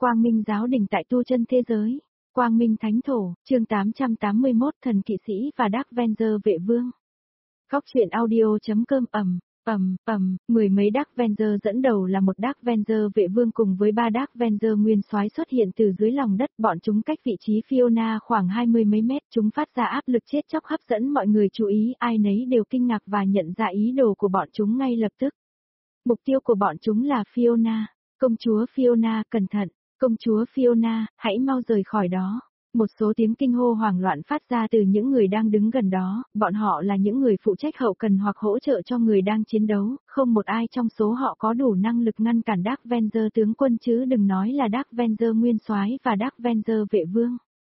Quang Minh giáo đình tại tu chân thế giới. Quang Minh Thánh Thổ, chương 881 Thần Kỵ Sĩ và Dark Avenger Vệ Vương. Góc truyện audio.com mười mấy Dark Avenger dẫn đầu là một Dark Avenger Vệ Vương cùng với ba Dark Avenger nguyên soái xuất hiện từ dưới lòng đất, bọn chúng cách vị trí Fiona khoảng 20 mấy mét, chúng phát ra áp lực chết chóc hấp dẫn mọi người chú ý, ai nấy đều kinh ngạc và nhận ra ý đồ của bọn chúng ngay lập tức. Mục tiêu của bọn chúng là Fiona. Công chúa Fiona, cẩn thận, công chúa Fiona, hãy mau rời khỏi đó. Một số tiếng kinh hô hoảng loạn phát ra từ những người đang đứng gần đó, bọn họ là những người phụ trách hậu cần hoặc hỗ trợ cho người đang chiến đấu, không một ai trong số họ có đủ năng lực ngăn cản Dark Avenger tướng quân chứ đừng nói là Dark Avenger nguyên soái và Dark Avenger vệ vương.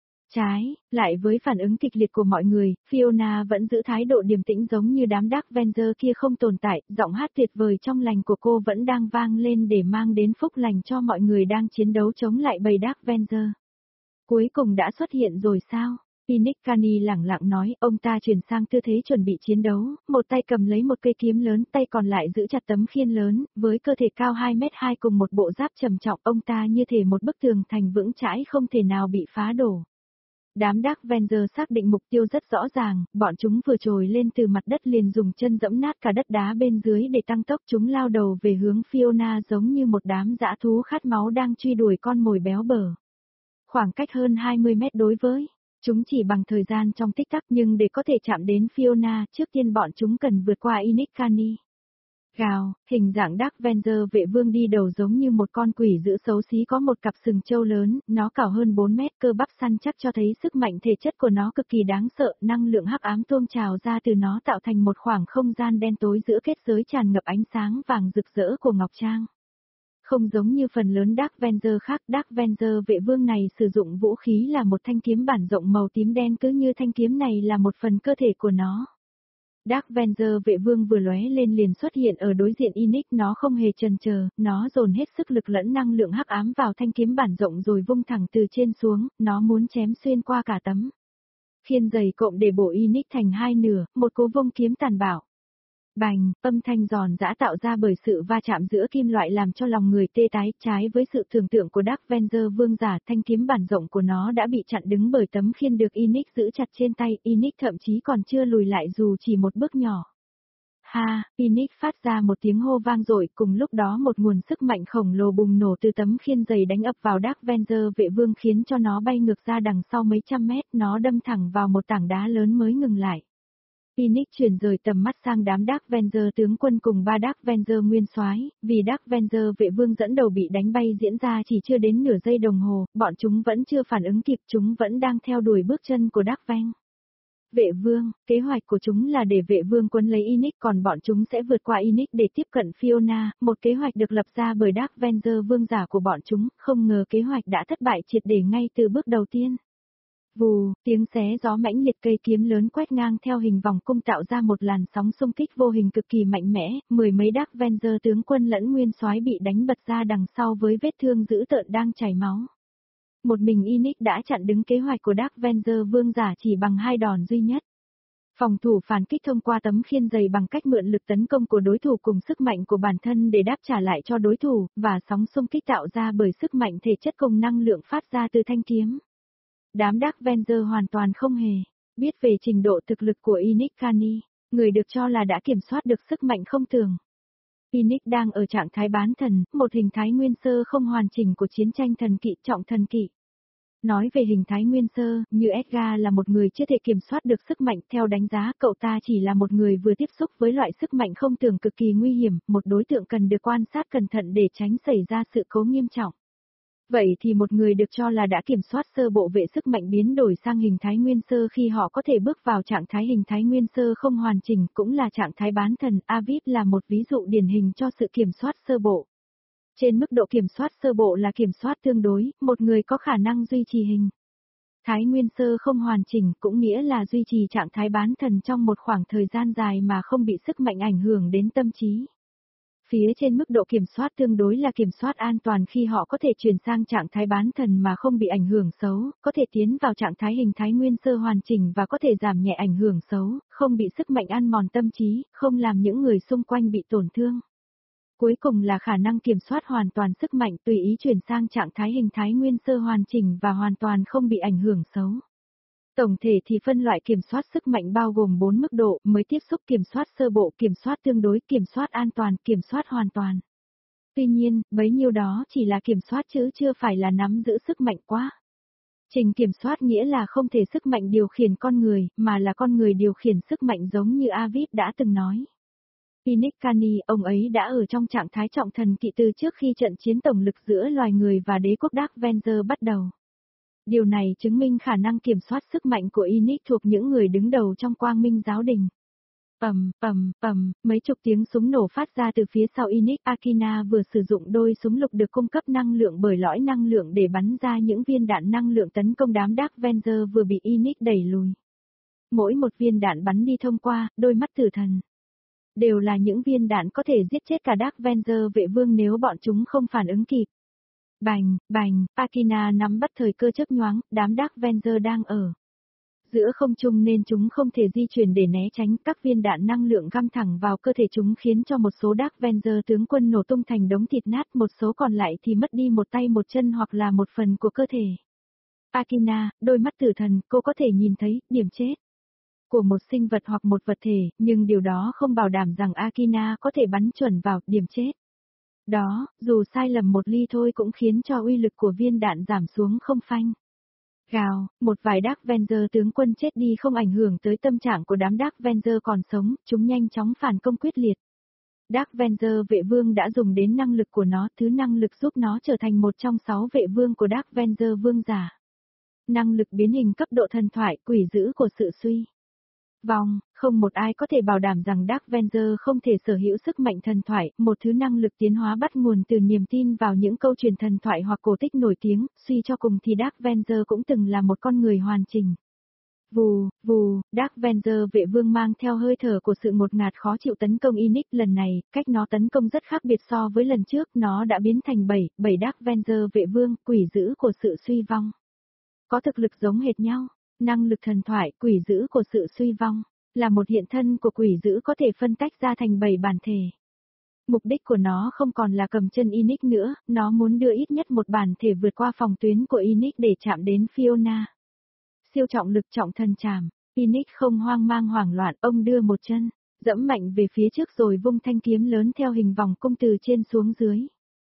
Trái lại với phản ứng kịch liệt của mọi người, Fiona vẫn giữ thái độ điềm tĩnh giống như đám Dark Avenger kia không tồn tại, giọng hát tuyệt vời trong lành của cô vẫn đang vang lên để mang đến phúc lành cho mọi người đang chiến đấu chống lại bầy Dark Avenger. Cuối cùng đã xuất hiện rồi sao? Inickani lẳng lặng nói, ông ta chuyển sang tư thế chuẩn bị chiến đấu, một tay cầm lấy một cây kiếm lớn, tay còn lại giữ chặt tấm khiên lớn, với cơ thể cao 2m2 cùng một bộ giáp trầm trọng, ông ta như thể một bức tường thành vững chãi không thể nào bị phá đổ. Đám Dark Avenger xác định mục tiêu rất rõ ràng, bọn chúng vừa trồi lên từ mặt đất liền dùng chân dẫm nát cả đất đá bên dưới để tăng tốc, chúng lao đầu về hướng Fiona giống như một đám dã thú khát máu đang truy đuổi con mồi béo bở. Khoảng cách hơn 20 mét đối với chúng chỉ bằng thời gian trong tích tắc, nhưng để có thể chạm đến Fiona, trước tiên bọn chúng cần vượt qua Inickani. Gào, hình dạng Dark Avenger vệ vương đi đầu giống như một con quỷ dữ xấu xí có một cặp sừng trâu lớn, nó cao hơn 4 mét, cơ bắp săn chắc cho thấy sức mạnh thể chất của nó cực kỳ đáng sợ, năng lượng hắc ám tuôn trào ra từ nó tạo thành một khoảng không gian đen tối giữa kết giới tràn ngập ánh sáng vàng rực rỡ của Ngọc Trang. Không giống như phần lớn Dark Avenger khác, Dark Avenger vệ vương này sử dụng vũ khí là một thanh kiếm bản rộng màu tím đen, cứ như thanh kiếm này là một phần cơ thể của nó. Dark Avenger vệ vương vừa lóe lên liền xuất hiện ở đối diện Inick, nó không hề chần chờ, nó dồn hết sức lực lẫn năng lượng hắc ám vào thanh kiếm bản rộng rồi vung thẳng từ trên xuống, nó muốn chém xuyên qua cả tấm khiên dày cộm để bổ Inick thành hai nửa, một cú vung kiếm tàn bạo. Bành, âm thanh giòn giã tạo ra bởi sự va chạm giữa kim loại làm cho lòng người tê tái, trái với sự tưởng tượng của Dark Avenger vương giả, thanh kiếm bản rộng của nó đã bị chặn đứng bởi tấm khiên được Inick giữ chặt trên tay, Inick thậm chí còn chưa lùi lại dù chỉ một bước nhỏ. Ha, Inick phát ra một tiếng hô vang dội, cùng lúc đó một nguồn sức mạnh khổng lồ bùng nổ từ tấm khiên dày đánh ập vào Dark Avenger vệ vương khiến cho nó bay ngược ra đằng sau mấy trăm mét, nó đâm thẳng vào một tảng đá lớn mới ngừng lại. Inick chuyển rời tầm mắt sang đám Dark Avenger tướng quân cùng ba Dark Avenger nguyên soái, vì Dark Avenger vệ vương dẫn đầu bị đánh bay diễn ra chỉ chưa đến nửa giây đồng hồ, bọn chúng vẫn chưa phản ứng kịp, chúng vẫn đang theo đuổi bước chân của Dark Avenger. Vệ vương, kế hoạch của chúng là để vệ vương quấn lấy Inick, còn bọn chúng sẽ vượt qua Inick để tiếp cận Fiona, một kế hoạch được lập ra bởi Dark Avenger vương giả của bọn chúng, không ngờ kế hoạch đã thất bại triệt để ngay từ bước đầu tiên. Vù, tiếng xé gió mãnh liệt, cây kiếm lớn quét ngang theo hình vòng cung tạo ra một làn sóng xung kích vô hình cực kỳ mạnh mẽ, mười mấy Dark Avenger tướng quân lẫn nguyên soái bị đánh bật ra đằng sau với vết thương dữ tợn đang chảy máu. Một mình Inick đã chặn đứng kế hoạch của Dark Avenger vương giả chỉ bằng hai đòn duy nhất. Phòng thủ phản kích thông qua tấm khiên dày bằng cách mượn lực tấn công của đối thủ cùng sức mạnh của bản thân để đáp trả lại cho đối thủ, và sóng xung kích tạo ra bởi sức mạnh thể chất cùng năng lượng phát ra từ thanh kiếm. Đám Dark Avenger hoàn toàn không hề biết về trình độ thực lực của Inickani, người được cho là đã kiểm soát được sức mạnh không tưởng. Inick đang ở trạng thái bán thần, một hình thái nguyên sơ không hoàn chỉnh của chiến tranh thần kỵ, trọng thần kỵ. Nói về hình thái nguyên sơ, như Edgar là một người chưa thể kiểm soát được sức mạnh, theo đánh giá cậu ta chỉ là một người vừa tiếp xúc với loại sức mạnh không tưởng cực kỳ nguy hiểm, một đối tượng cần được quan sát cẩn thận để tránh xảy ra sự cố nghiêm trọng. Vậy thì một người được cho là đã kiểm soát sơ bộ về sức mạnh biến đổi sang hình thái nguyên sơ khi họ có thể bước vào trạng thái hình thái nguyên sơ không hoàn chỉnh, cũng là trạng thái bán thần. Aviv là một ví dụ điển hình cho sự kiểm soát sơ bộ. Trên mức độ kiểm soát sơ bộ là kiểm soát tương đối, một người có khả năng duy trì hình thái nguyên sơ không hoàn chỉnh, cũng nghĩa là duy trì trạng thái bán thần trong một khoảng thời gian dài mà không bị sức mạnh ảnh hưởng đến tâm trí. Phía trên mức độ kiểm soát tương đối là kiểm soát an toàn, khi họ có thể chuyển sang trạng thái bán thần mà không bị ảnh hưởng xấu, có thể tiến vào trạng thái hình thái nguyên sơ hoàn chỉnh và có thể giảm nhẹ ảnh hưởng xấu, không bị sức mạnh ăn mòn tâm trí, không làm những người xung quanh bị tổn thương. Cuối cùng là khả năng kiểm soát hoàn toàn sức mạnh tùy ý chuyển sang trạng thái hình thái nguyên sơ hoàn chỉnh và hoàn toàn không bị ảnh hưởng xấu. Tổng thể thì phân loại kiểm soát sức mạnh bao gồm 4 mức độ: mới tiếp xúc, kiểm soát sơ bộ, kiểm soát tương đối, kiểm soát an toàn, kiểm soát hoàn toàn. Tuy nhiên, bấy nhiêu đó chỉ là kiểm soát chứ chưa phải là nắm giữ sức mạnh quá. Trình kiểm soát nghĩa là không thể sức mạnh điều khiển con người, mà là con người điều khiển sức mạnh, giống như Aviv đã từng nói. Inik Kani, ông ấy đã ở trong trạng thái trọng thần kỵ từ trước khi trận chiến tổng lực giữa loài người và đế quốc Dark Avenger bắt đầu. Điều này chứng minh khả năng kiểm soát sức mạnh của Inik thuộc những người đứng đầu trong Quang Minh giáo đình. Mấy chục tiếng súng nổ phát ra từ phía sau Inik. Akina vừa sử dụng đôi súng lục được cung cấp năng lượng bởi lõi năng lượng để bắn ra những viên đạn năng lượng tấn công đám Dark Avenger vừa bị Inik đẩy lùi. Mỗi một viên đạn bắn đi thông qua đôi mắt tử thần. Đều là những viên đạn có thể giết chết cả Dark Avenger vệ vương nếu bọn chúng không phản ứng kịp. Bành, Akina nắm bắt thời cơ chớp nhoáng, đám Dark Avenger đang ở giữa không trung nên chúng không thể di chuyển để né tránh, các viên đạn năng lượng găm thẳng vào cơ thể chúng khiến cho một số Dark Avenger tướng quân nổ tung thành đống thịt nát, một số còn lại thì mất đi một tay một chân hoặc là một phần của cơ thể. Akina, đôi mắt tử thần, cô có thể nhìn thấy điểm chết của một sinh vật hoặc một vật thể, nhưng điều đó không bảo đảm rằng Akina có thể bắn chuẩn vào điểm chết. Đó, dù sai lầm một ly thôi cũng khiến cho uy lực của viên đạn giảm xuống không phanh. Gào, một vài Dark Avenger tướng quân chết đi không ảnh hưởng tới tâm trạng của đám Dark Avenger còn sống, chúng nhanh chóng phản công quyết liệt. Dark Avenger vệ vương đã dùng đến năng lực của nó, thứ năng lực giúp nó trở thành một trong 6 vệ vương của Dark Avenger vương giả. Năng lực biến hình cấp độ thần thoại, quỷ dữ của sự suy vong, không một ai có thể bảo đảm rằng Dark Avenger không thể sở hữu sức mạnh thần thoại, một thứ năng lực tiến hóa bắt nguồn từ niềm tin vào những câu chuyện thần thoại hoặc cổ tích nổi tiếng, suy cho cùng thì Dark Avenger cũng từng là một con người hoàn chỉnh. Vù, Dark Avenger vệ vương mang theo hơi thở của sự ngột ngạt khó chịu tấn công Inik. Lần này, cách nó tấn công rất khác biệt so với lần trước, nó đã biến thành 7 Dark Avenger vệ vương, quỷ dữ của sự suy vong. Có thực lực giống hệt nhau. Năng lực thần thoại, quỷ dữ của sự suy vong, là một hiện thân của quỷ dữ có thể phân tách ra thành 7 bản thể. Mục đích của nó không còn là cầm chân Inik nữa, nó muốn đưa ít nhất một bản thể vượt qua phòng tuyến của Inik để chạm đến Fiona. Siêu trọng lực trọng thần trảm, Inik không hoang mang hoảng loạn, ông đưa một chân, dẫm mạnh về phía trước rồi vung thanh kiếm lớn theo hình vòng cung từ trên xuống dưới.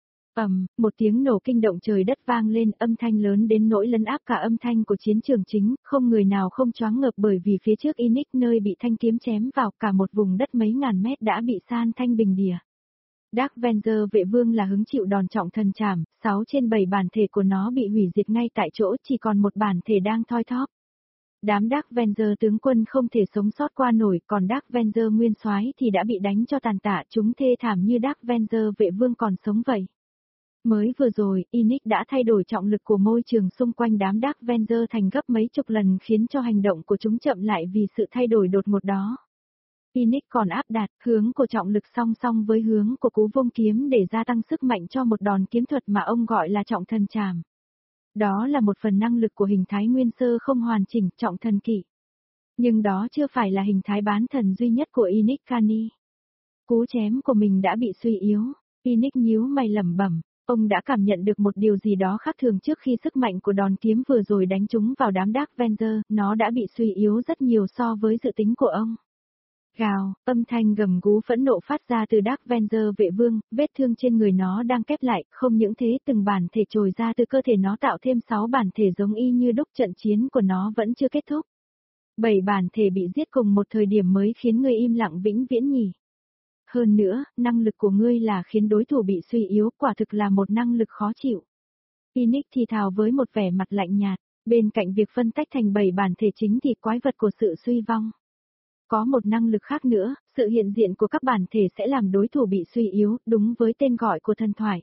Một tiếng nổ kinh động trời đất vang lên, âm thanh lớn đến nỗi lấn áp cả âm thanh của chiến trường chính, không người nào không choáng ngợp bởi vì phía trước Inik nơi bị thanh kiếm chém vào, cả một vùng đất mấy ngàn mét đã bị san thanh bình đìa. Dark Avenger vệ vương là hứng chịu đòn trọng thần trảm, 6 trên 7 bản thể của nó bị hủy diệt ngay tại chỗ, chỉ còn một bản thể đang thoi thóp. Đám Dark Avenger tướng quân không thể sống sót qua nổi, còn Dark Avenger nguyên soái thì đã bị đánh cho tàn tạ, chúng thê thảm như Dark Avenger vệ vương còn sống vậy. Mới vừa rồi, Inik đã thay đổi trọng lực của môi trường xung quanh đám Dark Avenger thành gấp mấy chục lần khiến cho hành động của chúng chậm lại vì sự thay đổi đột ngột đó. Inik còn áp đặt hướng của trọng lực song song với hướng của cú vung kiếm để gia tăng sức mạnh cho một đòn kiếm thuật mà ông gọi là trọng thần trảm. Đó là một phần năng lực của hình thái nguyên sơ không hoàn chỉnh, trọng thần kỵ. Nhưng đó chưa phải là hình thái bán thần duy nhất của Inik Kani. Cú chém của mình đã bị suy yếu, Inik nhíu mày lẩm bẩm. Ông đã cảm nhận được một điều gì đó khác thường trước khi sức mạnh của đòn kiếm vừa rồi đánh trúng vào đám Dark Avenger, nó đã bị suy yếu rất nhiều so với dự tính của ông. Gào, âm thanh gầm gú phẫn nộ phát ra từ Dark Avenger vệ vương, vết thương trên người nó đang kép lại, không những thế từng bản thể trồi ra từ cơ thể nó tạo thêm 6 bản thể giống y như đúc, trận chiến của nó vẫn chưa kết thúc. 7 bản thể bị giết cùng một thời điểm mới khiến người im lặng vĩnh viễn nhỉ. Hơn nữa, năng lực của ngươi là khiến đối thủ bị suy yếu, quả thực là một năng lực khó chịu. Inik thì thào với một vẻ mặt lạnh nhạt, bên cạnh việc phân tách thành 7 bản thể chính thì quái vật của sự suy vong. Có một năng lực khác nữa, sự hiện diện của các bản thể sẽ làm đối thủ bị suy yếu, đúng với tên gọi của thần thoại.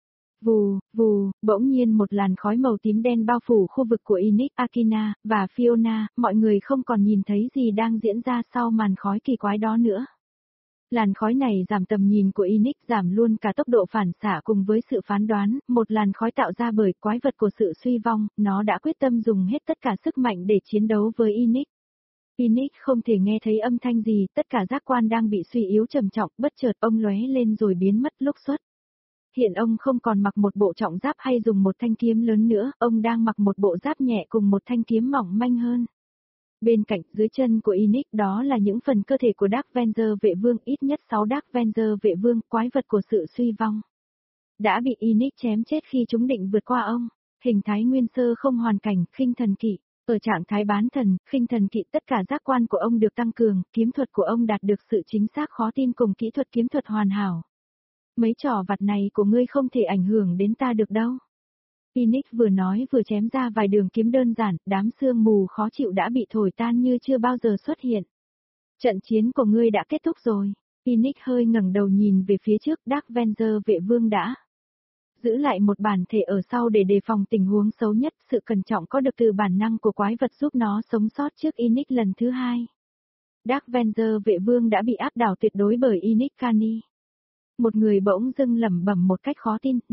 Vù, bỗng nhiên một làn khói màu tím đen bao phủ khu vực của Inik, Akina, và Fiona, mọi người không còn nhìn thấy gì đang diễn ra sau màn khói kỳ quái đó nữa. Làn khói này giảm tầm nhìn của Inik, giảm luôn cả tốc độ phản xạ cùng với sự phán đoán, một làn khói tạo ra bởi quái vật của sự suy vong, nó đã quyết tâm dùng hết tất cả sức mạnh để chiến đấu với Inik. Phoenix không thể nghe thấy âm thanh gì, tất cả giác quan đang bị suy yếu trầm trọng, bất chợt ông lóe lên rồi biến mất lúc xuất. Hiện ông không còn mặc một bộ trọng giáp hay dùng một thanh kiếm lớn nữa, ông đang mặc một bộ giáp nhẹ cùng một thanh kiếm mỏng manh hơn. Bên cạnh, dưới chân của Inic đó là những phần cơ thể của Dark Avenger vệ vương, ít nhất 6 Dark Avenger vệ vương, quái vật của sự suy vong. Đã bị Inic chém chết khi chúng định vượt qua ông. Hình thái nguyên sơ không hoàn cảnh, khinh thần kỵ. Ở trạng thái bán thần, khinh thần kỵ tất cả giác quan của ông được tăng cường, kiếm thuật của ông đạt được sự chính xác khó tin cùng kỹ thuật kiếm thuật hoàn hảo. Mấy trò vặt này của ngươi không thể ảnh hưởng đến ta được đâu. Phoenix vừa nói vừa chém ra vài đường kiếm đơn giản, đám sương mù khó chịu đã bị thổi tan như chưa bao giờ xuất hiện. Trận chiến của ngươi đã kết thúc rồi. Phoenix hơi ngẩng đầu nhìn về phía trước, Dark Avenger vệ vương đã giữ lại một bản thể ở sau để đề phòng tình huống xấu nhất, sự cẩn trọng có được từ bản năng của quái vật giúp nó sống sót trước Inic lần thứ hai. Dark Avenger vệ vương đã bị áp đảo tuyệt đối bởi Inic Kani. Một người bỗng dưng lẩm bẩm một cách khó tin,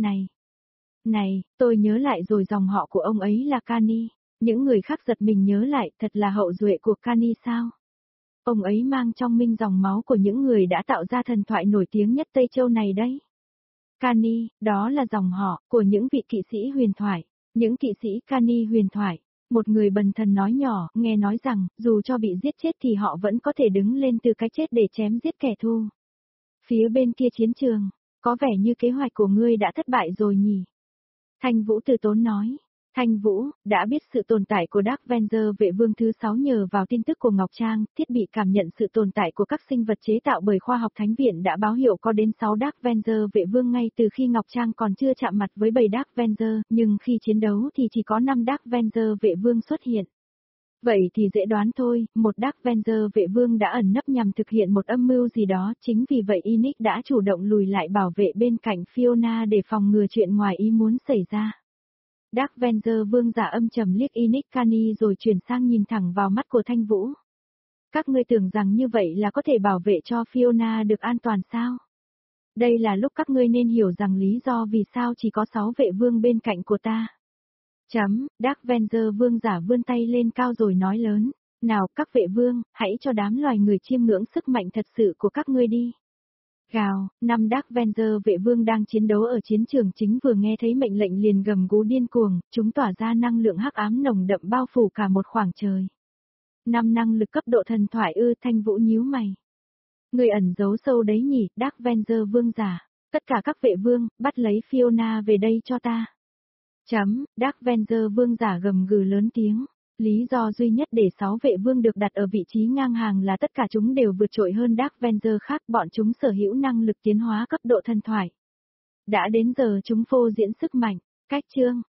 này, tôi nhớ lại rồi, dòng họ của ông ấy là Kani. Những người khác giật mình nhớ lại, thật là hậu duệ của Kani sao? Ông ấy mang trong mình dòng máu của những người đã tạo ra thần thoại nổi tiếng nhất Tây Châu này đấy. Kani, đó là dòng họ của những vị kỵ sĩ huyền thoại. Những kỵ sĩ Kani huyền thoại. Một người bần thần nói nhỏ, nghe nói rằng, dù cho bị giết chết thì họ vẫn có thể đứng lên từ cái chết để chém giết kẻ thù. Phía bên kia chiến trường, có vẻ như kế hoạch của ngươi đã thất bại rồi nhỉ? Thanh Vũ từ tốn nói. Thanh Vũ, đã biết sự tồn tại của Dark Avenger vệ vương thứ 6 nhờ vào tin tức của Ngọc Trang, thiết bị cảm nhận sự tồn tại của các sinh vật chế tạo bởi khoa học thánh viện đã báo hiệu có đến 6 Dark Avenger vệ vương ngay từ khi Ngọc Trang còn chưa chạm mặt với 7 Dark Avenger, nhưng khi chiến đấu thì chỉ có 5 Dark Avenger vệ vương xuất hiện. Vậy thì dễ đoán thôi, một Dark Avenger vệ vương đã ẩn nấp nhằm thực hiện một âm mưu gì đó, chính vì vậy Inic đã chủ động lùi lại bảo vệ bên cạnh Fiona để phòng ngừa chuyện ngoài ý muốn xảy ra. Dark Avenger vương giả âm trầm liếc Inic Kani rồi chuyển sang nhìn thẳng vào mắt của Thanh Vũ. Các ngươi tưởng rằng như vậy là có thể bảo vệ cho Fiona được an toàn sao? Đây là lúc các ngươi nên hiểu rằng lý do vì sao chỉ có 6 vệ vương bên cạnh của ta. Dark Avenger vương giả vươn tay lên cao rồi nói lớn, nào các vệ vương, hãy cho đám loài người chiêm ngưỡng sức mạnh thật sự của các ngươi đi. Gào, 5 Dark Avenger vệ vương đang chiến đấu ở chiến trường chính vừa nghe thấy mệnh lệnh liền gầm gú điên cuồng, chúng tỏa ra năng lượng hắc ám nồng đậm bao phủ cả một khoảng trời. 5 năng lực cấp độ thần thoại ư? Thanh Vũ nhíu mày. Người ẩn giấu sâu đấy nhỉ, Dark Avenger vương giả, tất cả các vệ vương, bắt lấy Fiona về đây cho ta. Dark Avenger vương giả gầm gừ lớn tiếng. Lý do duy nhất để 6 vệ vương được đặt ở vị trí ngang hàng là tất cả chúng đều vượt trội hơn Dark Avenger khác, bọn chúng sở hữu năng lực tiến hóa cấp độ thần thoại. Đã đến giờ chúng phô diễn sức mạnh. Cách chương